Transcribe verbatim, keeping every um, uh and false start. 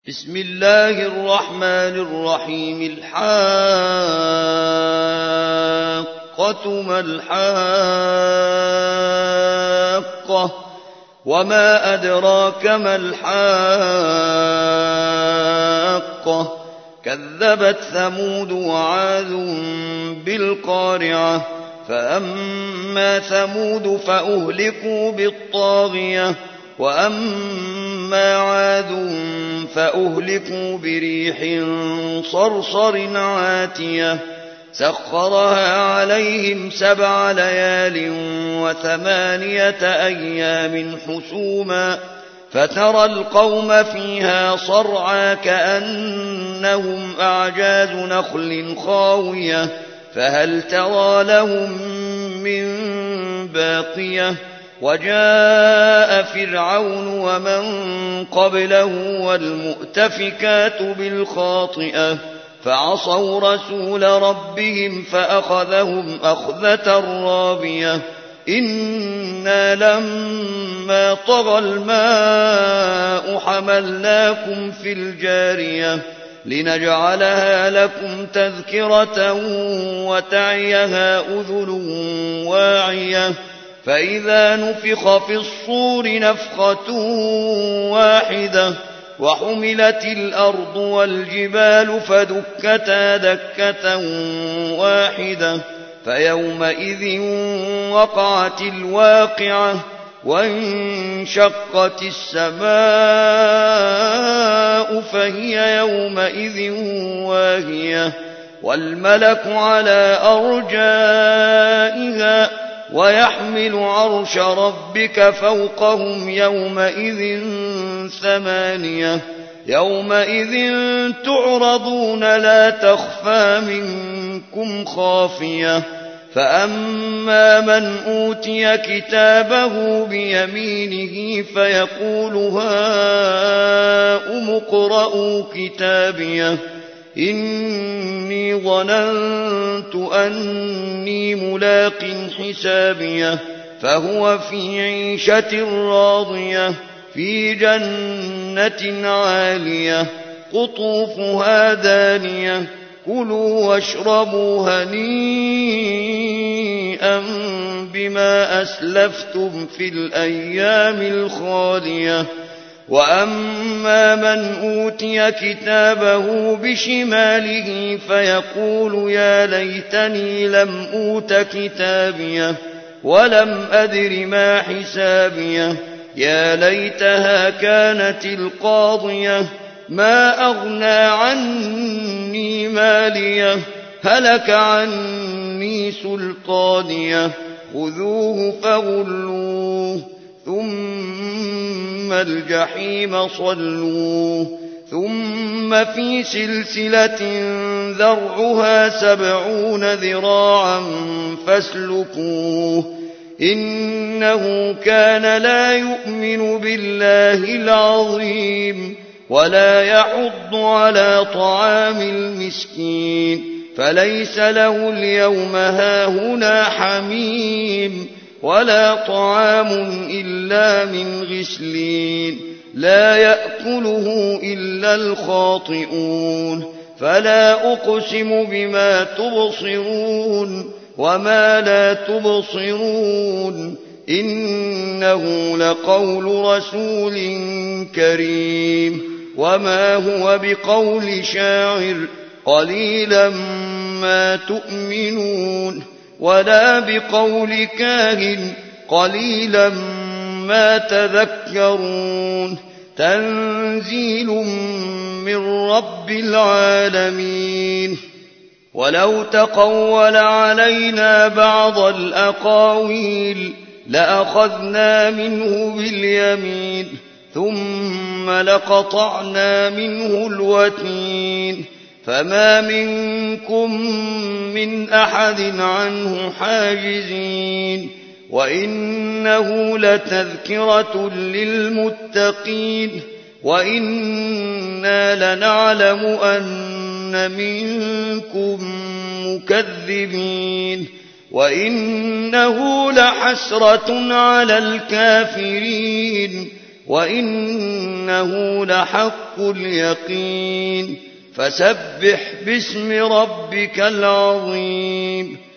بسم الله الرحمن الرحيم الحاقة ما الحاقة وما أدراك ما الحاقة كذبت ثمود وعاد بالقارعة فأما ثمود فأهلكوا بالطاغية وأما عاد فأهلكوا بريح صرصر عاتية سخرها عليهم سبع ليال وثمانية أيام حسوما فترى القوم فيها صرعى كأنهم أعجاز نخل خاوية فهل ترى لهم من باقية وجاء فرعون ومن قبله والمؤتفكات بالخاطئة فعصوا رسول ربهم فأخذهم أخذة رابية إنا لما طغى الماء حملناكم في الجارية لنجعلها لكم تذكرة وتعيها أذن واعية فإذا نفخ في الصور نفخة واحدة وحملت الأرض والجبال فدكتا دكة واحدة فيومئذ وقعت الواقعة وانشقت السماء فهي يومئذ واهية والملك على أرجائها ويحمل عرش ربك فوقهم يومئذ ثمانية يومئذ تعرضون لا تخفى منكم خافية فأما من أوتي كتابه بيمينه فيقول هاؤم اقرءوا كتابيه إني ظننت أني ملاق حسابيه فهو في عيشة راضية في جنة عالية قطوفها دانية كلوا واشربوا هنيئا بما أسلفتم في الأيام الخالية وأما من أوتي كتابه بشماله فيقول يا ليتني لم أوت كتابيه ولم أدر ما حسابيه يا ليتها كانت القاضية ما أغنى عني ماليه هلك عني سلطانيه خذوه فغلوه ثم الجحيم صلوه ثم في سلسلة ذرعها سبعون ذراعا فاسلكوه إنه كان لا يؤمن بالله العظيم ولا يحض على طعام المسكين فليس له اليوم هاهنا حميم ولا طعام إلا من غسلين لا يأكله إلا الخاطئون فلا أقسم بما تبصرون وما لا تبصرون إنه لقول رسول كريم وما هو بقول شاعر قليلا ما تؤمنون ولا بقول كاهن قليلا ما تذكرون تنزيل من رب العالمين ولو تقول علينا بعض الأقاويل لأخذنا منه باليمين ثم لقطعنا منه الوتين فما منكم من أحد عنه حاجزين وإنه لتذكرة للمتقين وإنا لنعلم أن منكم مكذبين وإنه لحسرة على الكافرين وإنه لحق اليقين فسبح باسم ربك العظيم